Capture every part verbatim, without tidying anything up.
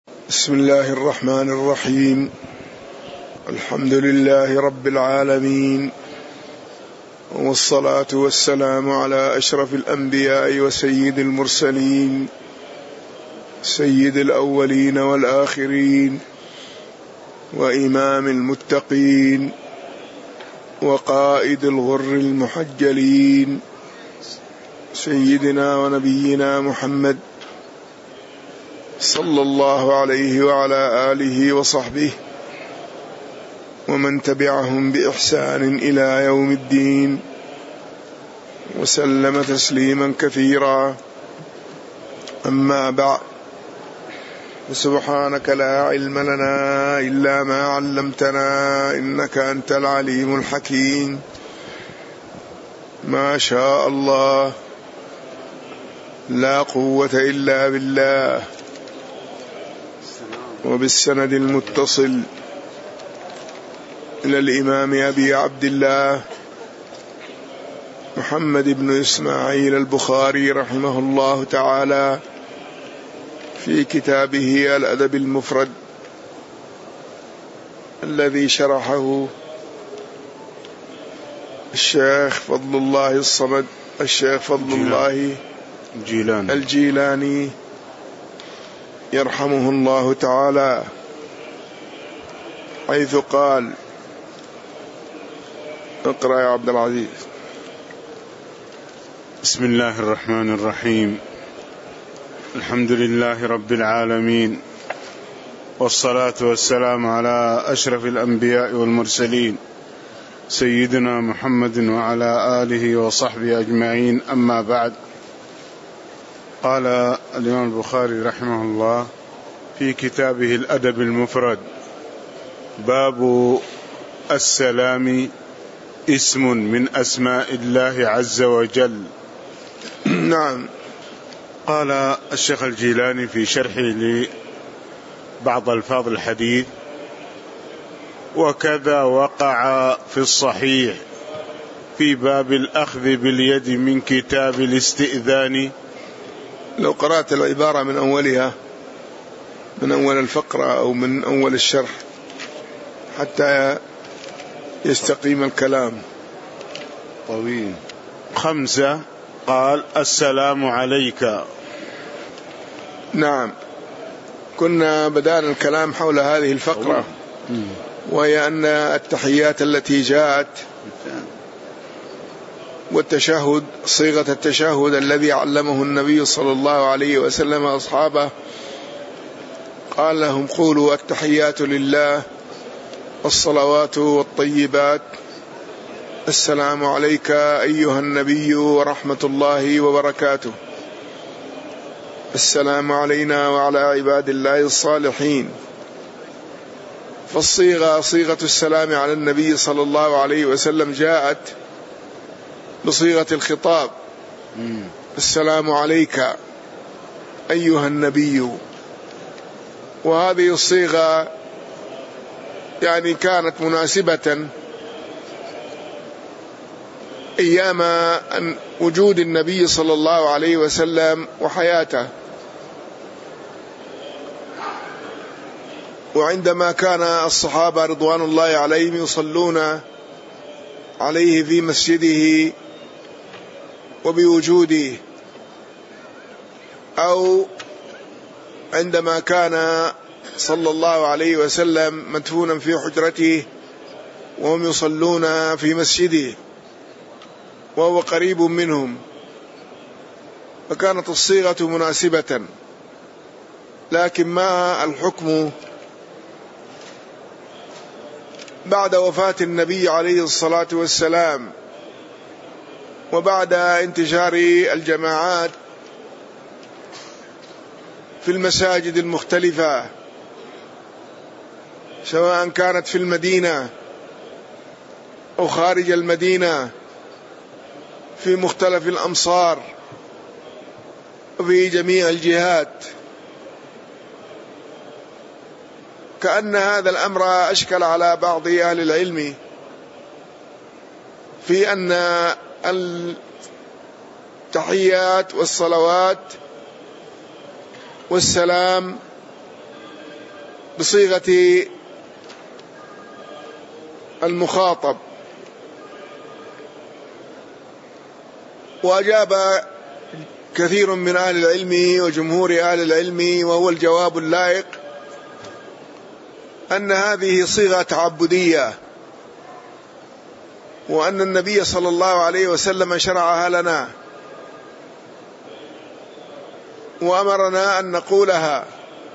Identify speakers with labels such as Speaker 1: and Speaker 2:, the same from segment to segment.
Speaker 1: بسم الله الرحمن الرحيم. الحمد لله رب العالمين، والصلاة والسلام على أشرف الأنبياء وسيد المرسلين، سيد الأولين والآخرين، وإمام المتقين، وقائد الغر المحجلين، سيدنا ونبينا محمد صلى الله عليه وعلى آله وصحبه ومن تبعهم بإحسان إلى يوم الدين، وسلم تسليما كثيرا. أما بعد، سبحانك لا علم لنا إلا ما علمتنا إنك أنت العليم الحكيم. ما شاء الله، لا قوة إلا بالله. وبالسند المتصل إلى الإمام أبي عبد الله محمد بن إسماعيل البخاري رحمه الله تعالى في كتابه الأدب المفرد الذي شرحه الشيخ فضل الله الصمد الشيخ فضل الله الجيلاني, الجيلاني يرحمه الله تعالى، حيث قال: اقرأ يا عبد العزيز.
Speaker 2: بسم الله الرحمن الرحيم. الحمد لله رب العالمين، والصلاة والسلام على أشرف الأنبياء والمرسلين، سيدنا محمد وعلى آله وصحبه أجمعين. أما بعد، قال الإمام البخاري رحمه الله في كتابه الأدب المفرد: باب السلام اسم من أسماء الله عز وجل.
Speaker 1: نعم.
Speaker 2: قال الشيخ الجيلاني في شرحه لبعض ألفاظ الحديث: وكذا وقع في الصحيح في باب الأخذ باليد من كتاب الاستئذان.
Speaker 1: لو قرأت العبارة من أولها، من أول الفقرة أو من أول الشرح حتى يستقيم الكلام.
Speaker 2: طويل. خمسة، قال: السلام عليك.
Speaker 1: نعم، كنا بدأنا الكلام حول هذه الفقرة، وهي أن التحيات التي جاءت والتشهد، صيغة التشهد الذي علمه النبي صلى الله عليه وسلم أصحابه، قال لهم: قولوا التحيات لله والصلوات والطيبات، السلام عليك أيها النبي ورحمة الله وبركاته، السلام علينا وعلى عباد الله الصالحين. فالصيغة صيغة السلام على النبي صلى الله عليه وسلم جاءت بصيغة الخطاب: السلام عليك أيها النبي. وهذه الصيغة يعني كانت مناسبة أيام أن وجود النبي صلى الله عليه وسلم وحياته، وعندما كان الصحابة رضوان الله عليهم يصلون عليه في مسجده وبوجوده، أو عندما كان صلى الله عليه وسلم مدفونا في حجرته وهم يصلون في مسجده وهو قريب منهم، فكانت الصيغة مناسبة. لكن ما الحكم بعد وفاة النبي عليه الصلاة والسلام، وبعد انتشار الجماعات في المساجد المختلفة، سواء كانت في المدينة أو خارج المدينة، في مختلف الأمصار وفي جميع الجهات، كأن هذا الأمر أشكل على بعض أهل العلم في أن التحيات والصلوات والسلام بصيغة المخاطب. وأجاب كثير من أهل العلم وجمهور أهل العلم، وهو الجواب اللائق، أن هذه صيغة تعبدية، وأن النبي صلى الله عليه وسلم شرعها لنا وأمرنا أن نقولها،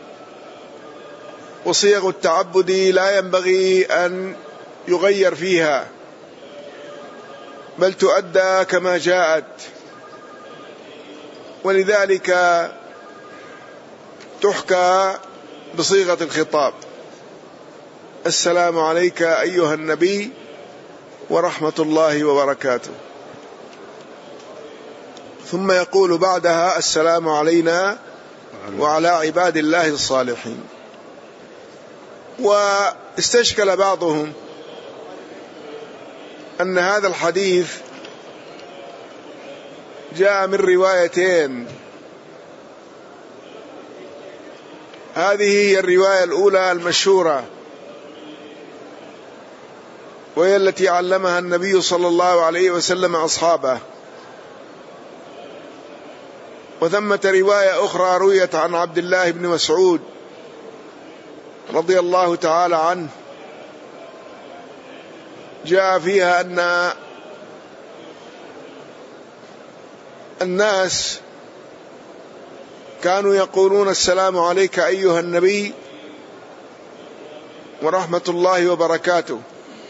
Speaker 1: وصيغ التعبد لا ينبغي أن يغير فيها، بل تؤدى كما جاءت. ولذلك تحكى بصيغة الخطاب: السلام عليك أيها النبي ورحمة الله وبركاته، ثم يقول بعدها: السلام علينا وعلى عباد الله الصالحين. واستشكل بعضهم أن هذا الحديث جاء من روايتين، هذه هي الرواية الأولى المشهورة، وهي التي علمها النبي صلى الله عليه وسلم أصحابه. وثمة رواية أخرى رويت عن عبد الله بن مسعود رضي الله تعالى عنه، جاء فيها أن الناس كانوا يقولون: السلام عليك أيها النبي ورحمة الله وبركاته.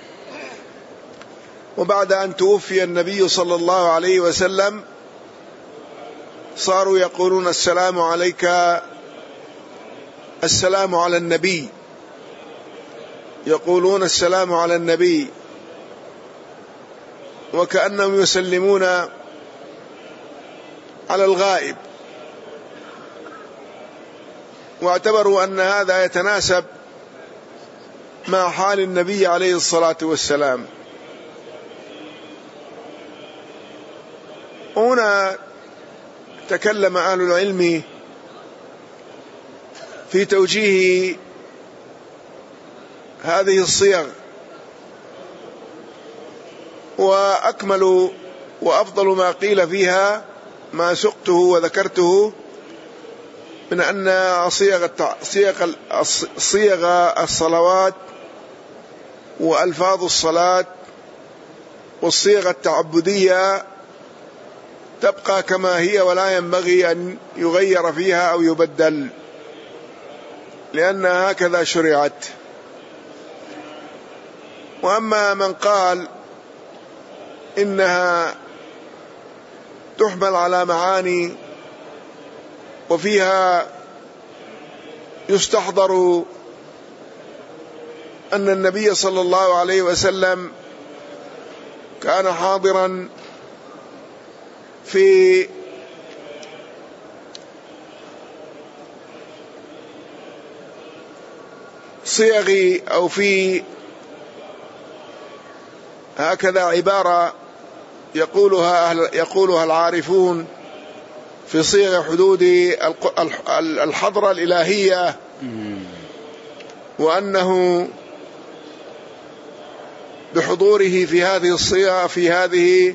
Speaker 1: وبعد أن توفي النبي صلى الله عليه وسلم صاروا يقولون: السلام عليك، السلام على النبي، يقولون السلام على النبي، وكأنهم يسلمون على الغائب، واعتبروا أن هذا يتناسب مع حال النبي عليه الصلاة والسلام. هنا تكلم أهل العلم في توجيه هذه الصيغ، وأكمل وأفضل ما قيل فيها ما سقته وذكرته من أن صيغ صيغ الصلوات وألفاظ الصلاة والصيغ التعبدية تبقى كما هي، ولا ينبغي أن يغير فيها أو يبدل، لأنها هكذا شرعت. وأما من قال إنها تحمل على معاني وفيها يستحضر أن النبي صلى الله عليه وسلم كان حاضرا في صيغ أو في هكذا عبارة يقولها أهل يقولها العارفون في صيغ حدود الحضرة الإلهية، وأنه بحضوره في هذه الصيغة في هذه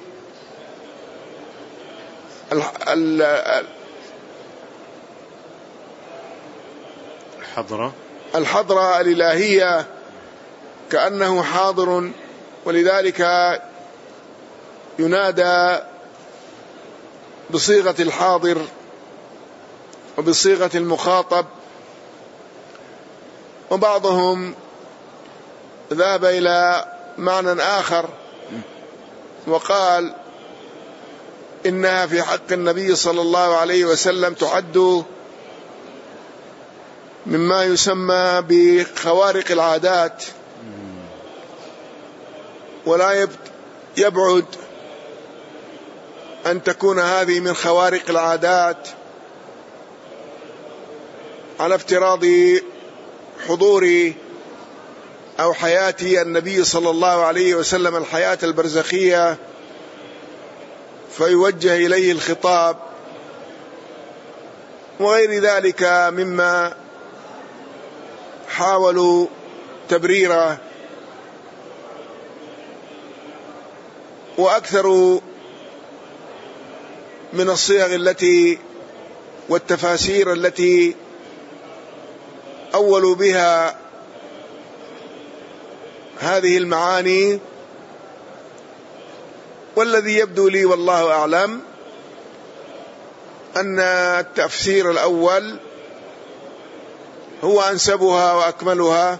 Speaker 2: الحضرة
Speaker 1: الحضرة الإلهية كأنه حاضر، ولذلك ينادى بصيغة الحاضر وبصيغة المخاطب. وبعضهم ذهب إلى معنى آخر وقال إنها في حق النبي صلى الله عليه وسلم تعد مما يسمى بخوارق العادات، ولا يبعد أن تكون هذه من خوارق العادات على افتراض حضور أو حياة النبي صلى الله عليه وسلم الحياة البرزخية، فيوجه إليه الخطاب، وغير ذلك مما حاولوا تبريره وأكثروا من الصيغ التي والتفاسير التي أولوا بها هذه المعاني، والذي يبدو لي والله أعلم أن التفسير الأول هو أنسبها وأكملها،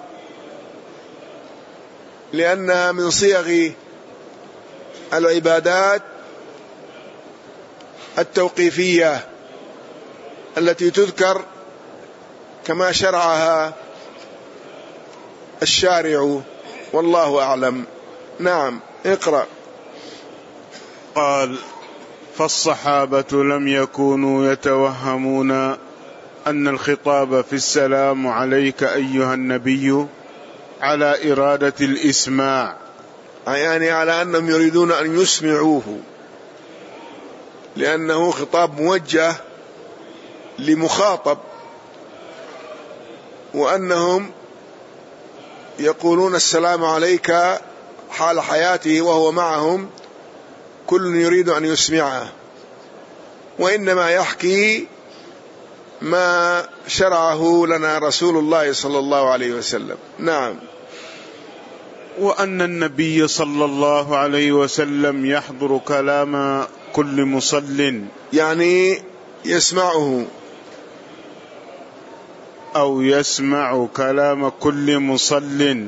Speaker 1: لأنها من صيغ العبادات التوقيفية التي تذكر كما شرعها الشارع، والله أعلم. نعم، اقرأ.
Speaker 2: قال: فالصحابة لم يكونوا يتوهمون أن الخطاب في السلام عليك أيها النبي على إرادة الإسماع،
Speaker 1: يعني على أنهم يريدون أن يسمعوه، لأنه خطاب موجه لمخاطب، وأنهم يقولون السلام عليك حال حياته وهو معهم، كل يريد أن يسمعه، وإنما يحكي ما شرعه لنا رسول الله صلى الله عليه وسلم. نعم.
Speaker 2: وأن النبي صلى الله عليه وسلم يحضر كلام كل مصل،
Speaker 1: يعني يسمعه
Speaker 2: أو يسمع كلام كل مصل،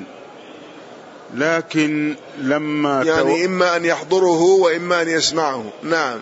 Speaker 2: لكن لما
Speaker 1: يعني تو... إما أن يحضره وإما أن يسمعه. نعم.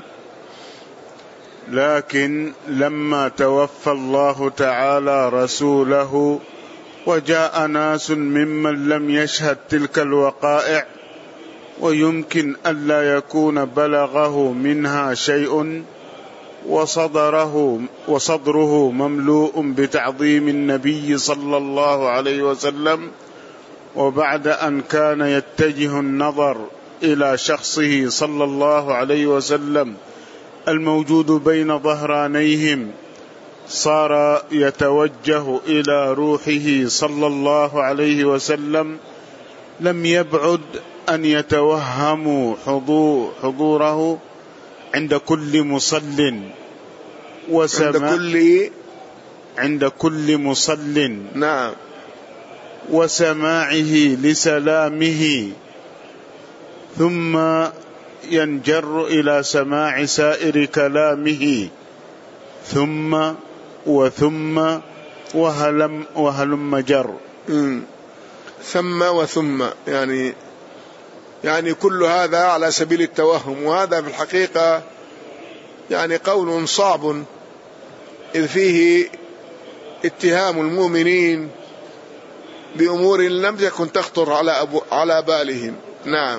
Speaker 2: لكن لما توفى الله تعالى رسوله وجاء ناس ممن لم يشهد تلك الوقائع ويمكن ألا يكون بلغه منها شيء، وصدره وصدره مملوء بتعظيم النبي صلى الله عليه وسلم، وبعد أن كان يتجه النظر إلى شخصه صلى الله عليه وسلم الموجود بين ظهرانيهم، صار يتوجه إلى روحه صلى الله عليه وسلم، لم يبعد أن يتوهموا حضور حضوره عند كل مصل وسماع
Speaker 1: عند كل
Speaker 2: عند كل مصل
Speaker 1: نعم
Speaker 2: وسماعه لسلامه، ثم ينجر إلى سماع سائر كلامه، ثم وثم وهلم وهلم جر.
Speaker 1: ثم وثم يعني يعني كل هذا على سبيل التوهم، وهذا في الحقيقة يعني قول صعب، إذ فيه اتهام المؤمنين بأمور لم تكن تخطر على أبو على بالهم. نعم.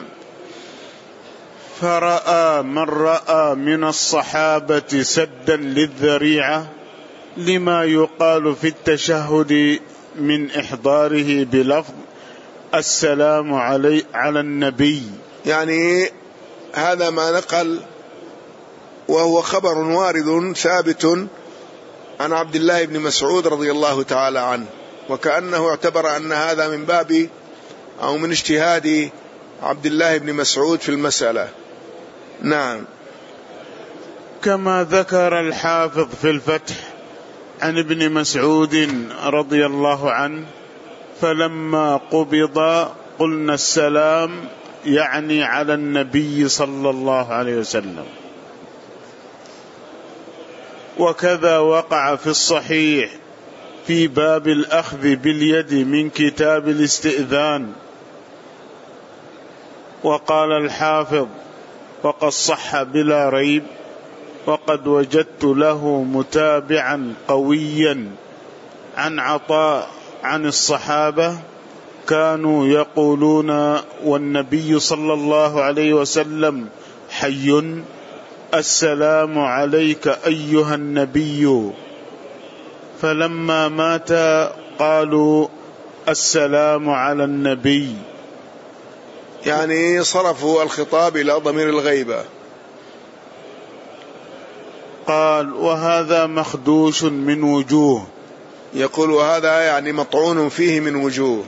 Speaker 2: فرأى من رأى من الصحابة سدا للذريعة لما يقال في التشهد من إحضاره بلفظ السلام علي على النبي،
Speaker 1: يعني هذا ما نقل، وهو خبر وارد ثابت عن عبد الله بن مسعود رضي الله تعالى عنه، وكأنه اعتبر أن هذا من باب أو من اجتهاد عبد الله بن مسعود في المسألة. نعم.
Speaker 2: كما ذكر الحافظ في الفتح عن ابن مسعود رضي الله عنه: فلما قبض قلنا السلام، يعني على النبي صلى الله عليه وسلم. وكذا وقع في الصحيح في باب الأخذ باليد من كتاب الاستئذان. وقال الحافظ: وقد صح بلا ريب، وقد وجدت له متابعا قويا عن عطاء عن الصحابة كانوا يقولون والنبي صلى الله عليه وسلم حي: السلام عليك أيها النبي، فلما مات قالوا السلام على النبي،
Speaker 1: يعني صرفوا الخطاب إلى ضمير الغيبة.
Speaker 2: قال: وهذا مخدوش من وجوه،
Speaker 1: يقول وهذا يعني مطعون فيه من وجوه.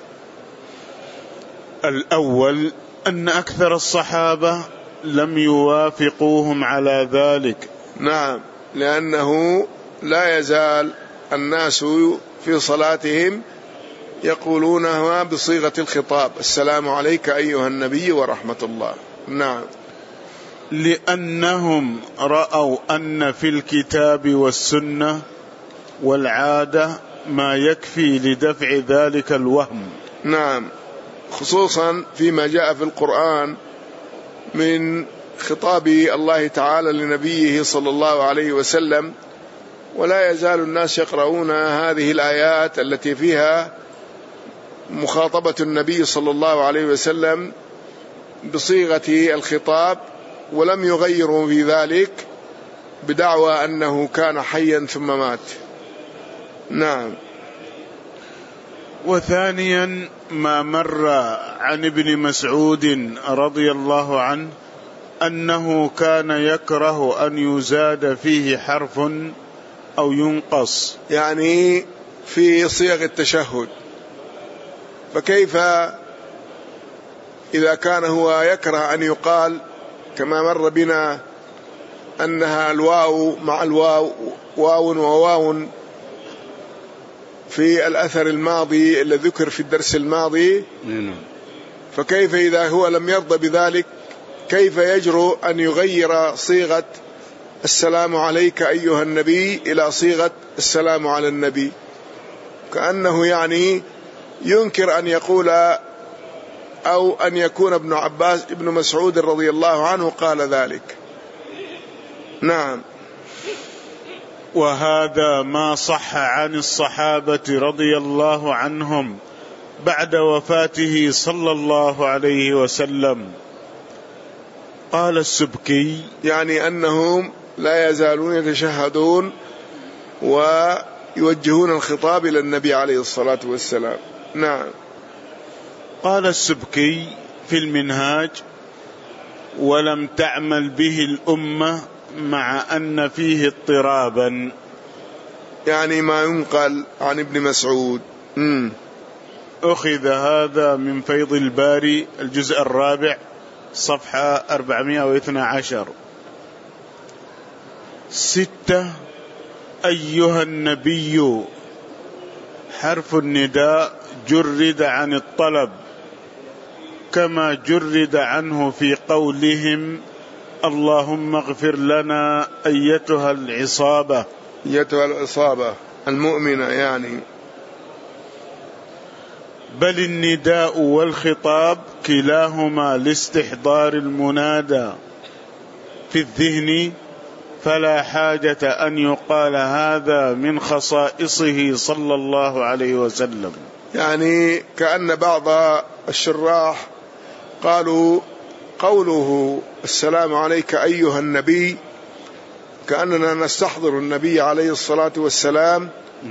Speaker 2: الأول أن أكثر الصحابة لم يوافقوهم على ذلك.
Speaker 1: نعم، لأنه لا يزال الناس في صلاتهم يقولونها بصيغة الخطاب: السلام عليك أيها النبي ورحمة الله. نعم،
Speaker 2: لأنهم رأوا أن في الكتاب والسنة والعادة ما يكفي لدفع ذلك الوهم.
Speaker 1: نعم، خصوصا فيما جاء في القرآن من خطاب الله تعالى لنبيه صلى الله عليه وسلم، ولا يزال الناس يقرؤون هذه الآيات التي فيها مخاطبة النبي صلى الله عليه وسلم بصيغة الخطاب، ولم يغيروا في ذلك بدعوى أنه كان حيا ثم مات. نعم.
Speaker 2: وثانيا ما مر عن ابن مسعود رضي الله عنه أنه كان يكره أن يزاد فيه حرف أو ينقص،
Speaker 1: يعني في صيغ التشهد. فكيف إذا كان هو يكره أن يقال كما مر بنا أنها الواو مع الواو واو وواو في الأثر الماضي الذي ذكر في الدرس الماضي، فكيف إذا هو لم يرضى بذلك كيف يجرؤ أن يغير صيغة السلام عليك أيها النبي إلى صيغة السلام على النبي؟ كأنه يعني ينكر أن يقول أو أن يكون ابن عباس ابن مسعود رضي الله عنه قال ذلك. نعم.
Speaker 2: وهذا ما صح عن الصحابة رضي الله عنهم بعد وفاته صلى الله عليه وسلم. قال السبكي
Speaker 1: يعني أنهم لا يزالون يتشهدون ويوجهون الخطاب إلى النبي عليه الصلاة والسلام. نعم.
Speaker 2: قال السبكي في المنهاج: ولم تعمل به الأمة مع أن فيه اضطرابا،
Speaker 1: يعني ما ينقل عن ابن مسعود. مم.
Speaker 2: أخذ هذا من فيض الباري الجزء الرابع صفحة أربعمائة واثني عشر. ستة: أيها النبي حرف النداء جرد عن الطلب كما جرد عنه في قولهم اللهم اغفر لنا أيتها العصابة.
Speaker 1: أيتها العصابة المؤمنة يعني.
Speaker 2: بل النداء والخطاب كلاهما لاستحضار المنادى في الذهن، فلا حاجة أن يقال هذا من خصائصه صلى الله عليه وسلم.
Speaker 1: يعني كأن بعض الشراح قالوا قوله السلام عليك أيها النبي كأننا نستحضر النبي عليه الصلاة والسلام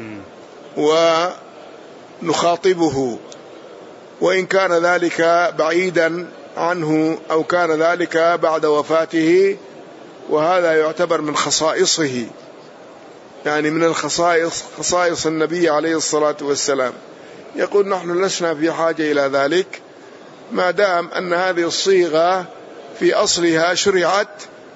Speaker 1: ونخاطبه، وإن كان ذلك بعيدا عنه أو كان ذلك بعد وفاته، وهذا يعتبر من خصائصه، يعني من الخصائص خصائص النبي عليه الصلاة والسلام. يقول نحن لسنا في حاجة إلى ذلك ما دام أن هذه الصيغة في أصلها شرعت،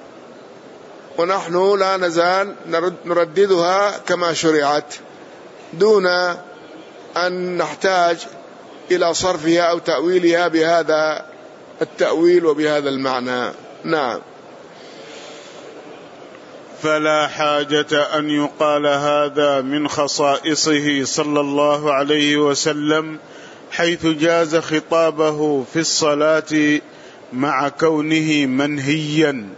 Speaker 1: ونحن لا نزال نرددها كما شرعت دون أن نحتاج إلى صرفها أو تأويلها بهذا التأويل وبهذا المعنى. نعم.
Speaker 2: فلا حاجة أن يقال هذا من خصائصه صلى الله عليه وسلم، حيث جاز خطابه في الصلاة مع كونه منهيا.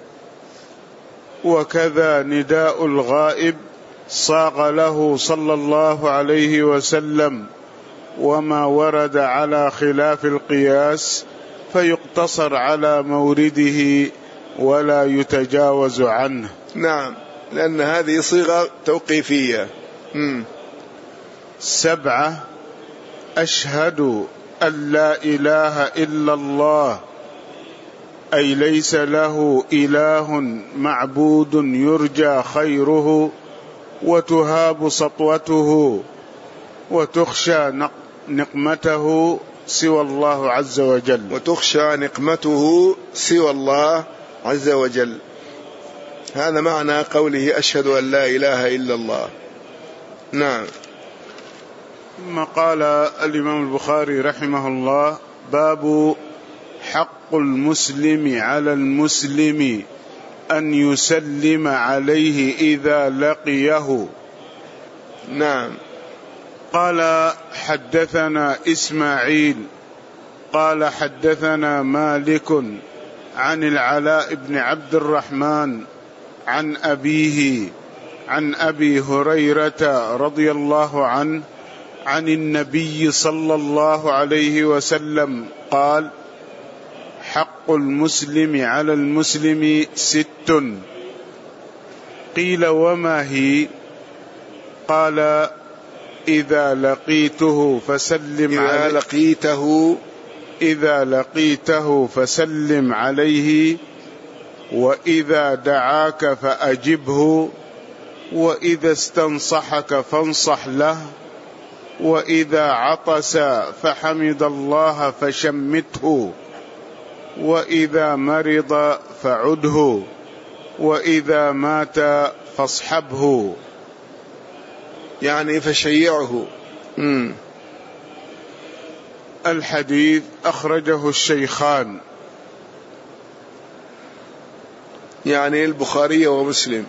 Speaker 2: وكذا نداء الغائب صاغ له صلى الله عليه وسلم، وما ورد على خلاف القياس فيقتصر على مورده ولا يتجاوز عنه.
Speaker 1: نعم، لأن هذه صيغة توقيفية. مم.
Speaker 2: سبعة: أشهد أن لا إله إلا الله، أي ليس له إله معبود يرجى خيره وتهاب سطوته وتخشى نقمته سوى الله عز وجل
Speaker 1: وتخشى نقمته سوى الله عز وجل. هذا معنى قوله أشهد أن لا إله إلا الله. نعم.
Speaker 2: ثم قال الإمام البخاري رحمه الله: باب حق المسلم على المسلم أن يسلم عليه إذا لقيه.
Speaker 1: نعم.
Speaker 2: قال: حدثنا إسماعيل قال حدثنا مالك عن العلاء بن عبد الرحمن عن أبيه عن أبي هريرة رضي الله عنه عن النبي صلى الله عليه وسلم قال: حق المسلم على المسلم ست. قيل: وما هي؟ قال: إذا لقيته فسلم
Speaker 1: إذا
Speaker 2: عليه
Speaker 1: لقيته
Speaker 2: إذا لقيته فسلم عليه، وإذا دعاك فأجبه، وإذا استنصحك فانصح له، وإذا عطس فحمد الله فشمته، وإذا مرض فعده، وإذا مات فاصحبه،
Speaker 1: يعني فشيعه. مم.
Speaker 2: الحديث أخرجه الشيخان،
Speaker 1: يعني البخاري ومسلم.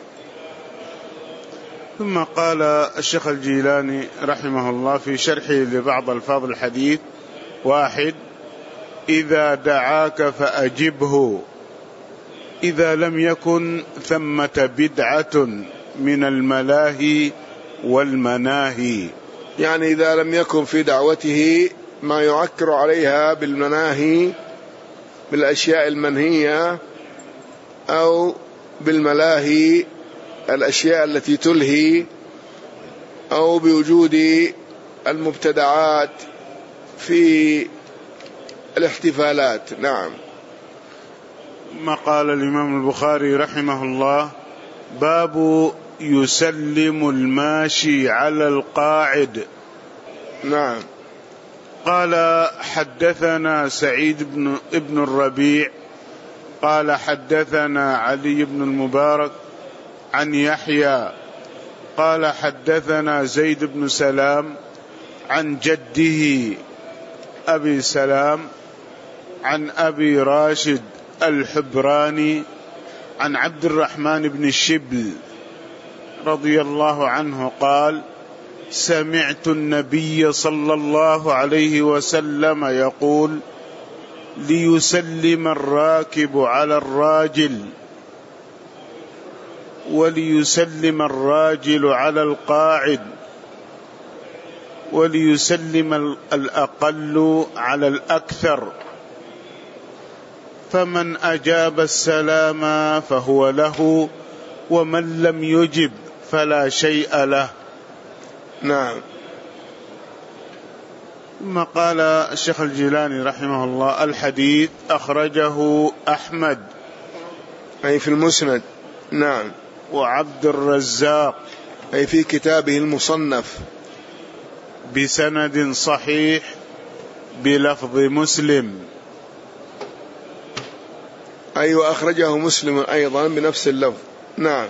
Speaker 2: ثم قال الشيخ الجيلاني رحمه الله في شرحه لبعض الفاظ الحديث: واحد: إذا دعاك فأجبه، إذا لم يكن ثمة بدعة من الملاهي والمناهي،
Speaker 1: يعني إذا لم يكن في دعوته ما يعكر عليها بالمناهي، بالأشياء المنهية، أو بالملاهي، الأشياء التي تلهي، أو بوجود المبتدعات في الاحتفالات. نعم.
Speaker 2: ما قال الإمام البخاري رحمه الله: باب يسلم الماشي على القاعد.
Speaker 1: نعم.
Speaker 2: قال: حدثنا سعيد بن ابن الربيع قال حدثنا علي بن المبارك عن يحيى قال حدثنا زيد بن سلام عن جده أبي سلام عن أبي راشد الحبراني عن عبد الرحمن بن الشبل رضي الله عنه قال: سمعت النبي صلى الله عليه وسلم يقول: ليسلم الراكب على الراجل، وليسلم الراجل على القاعد، وليسلم الأقل على الأكثر، فمن أجاب السلام فهو له، ومن لم يجب فلا شيء له.
Speaker 1: نعم.
Speaker 2: ثم قال الشيخ الجيلاني رحمه الله: الحديث أخرجه أحمد
Speaker 1: أي في المسند. نعم.
Speaker 2: وعبد الرزاق
Speaker 1: أي في كتابه المصنف
Speaker 2: بسند صحيح بلفظ مسلم.
Speaker 1: أي وأخرجه مسلم أيضا بنفس اللفظ. نعم.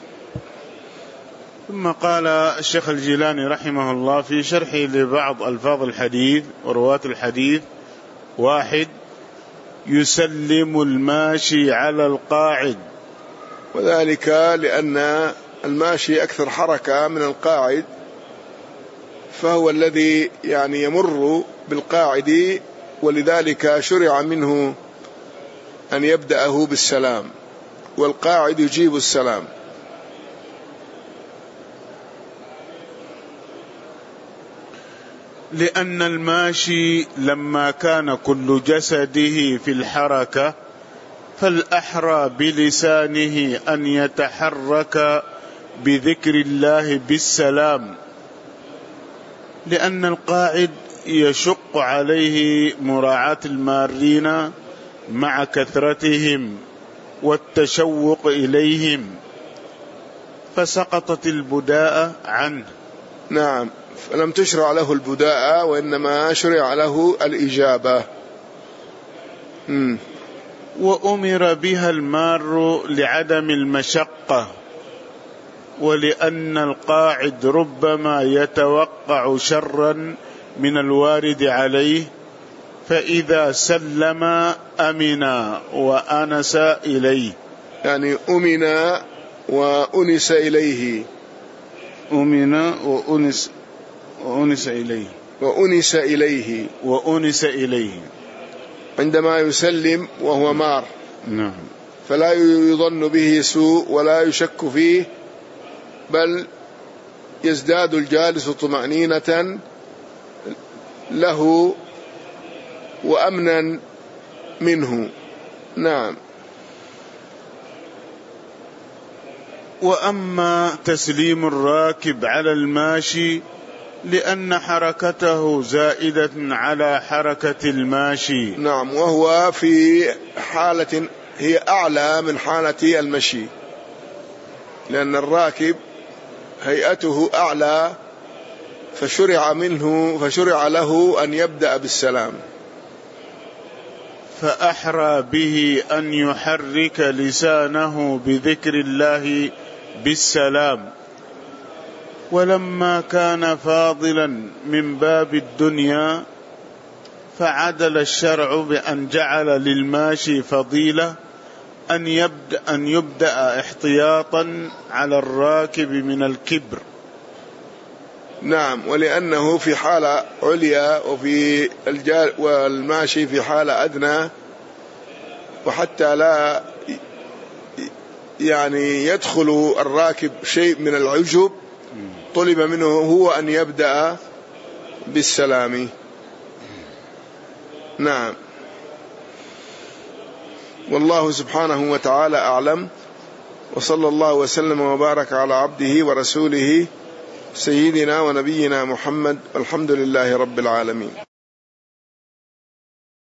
Speaker 2: ثم قال الشيخ الجيلاني رحمه الله في شرحه لبعض ألفاظ الحديث ورواة الحديث: واحد: يسلم الماشي على القاعد،
Speaker 1: وذلك لأن الماشي أكثر حركة من القاعد، فهو الذي يعني يمر بالقاعد، ولذلك شرع منه أن يبدأه بالسلام، والقاعد يجيب السلام.
Speaker 2: لأن الماشي لما كان كل جسده في الحركة فالأحرى بلسانه أن يتحرك بذكر الله بالسلام، لأن القاعد يشق عليه مراعاة المارين مع كثرتهم والتشوق إليهم، فسقطت البداءة عنه.
Speaker 1: نعم، فلم تشرع له البداءة وإنما شرع له الإجابة. مم.
Speaker 2: وأمر بها المار لعدم المشقة، ولأن القاعد ربما يتوقع شرا من الوارد عليه، فإذا سلم أمن وأنس إليه.
Speaker 1: يعني أمن وأنس إليه.
Speaker 2: أمن وأنس وأنس إليه
Speaker 1: وأنس إليه
Speaker 2: وأنس إليه
Speaker 1: عندما يسلم وهو مار.
Speaker 2: نعم.
Speaker 1: فلا يظن به سوء ولا يشك فيه، بل يزداد الجالس طمأنينة له وأمنا منه. نعم.
Speaker 2: وأما تسليم الراكب على الماشي لأن حركته زائدة على حركة الماشي.
Speaker 1: نعم، وهو في حالة هي أعلى من حالة المشي، لأن الراكب هيئته أعلى، فشرع منه فشرع له أن يبدأ بالسلام.
Speaker 2: فأحرى به أن يحرك لسانه بذكر الله بالسلام. ولما كان فاضلا من باب الدنيا فعدل الشرع بأن جعل للماشي فضيلة أن يبدأ, أن يبدأ احتياطا على الراكب من الكبر.
Speaker 1: نعم، ولأنه في حالة عليا وفي الجال والماشي في حالة أدنى، وحتى لا يعني يدخل الراكب شيء من العجب طلب منه هو أن يبدأ بالسلام. نعم. والله سبحانه وتعالى أعلم، وصلى الله وسلم وبارك على عبده ورسوله سيدنا ونبينا محمد، والحمد لله رب العالمين.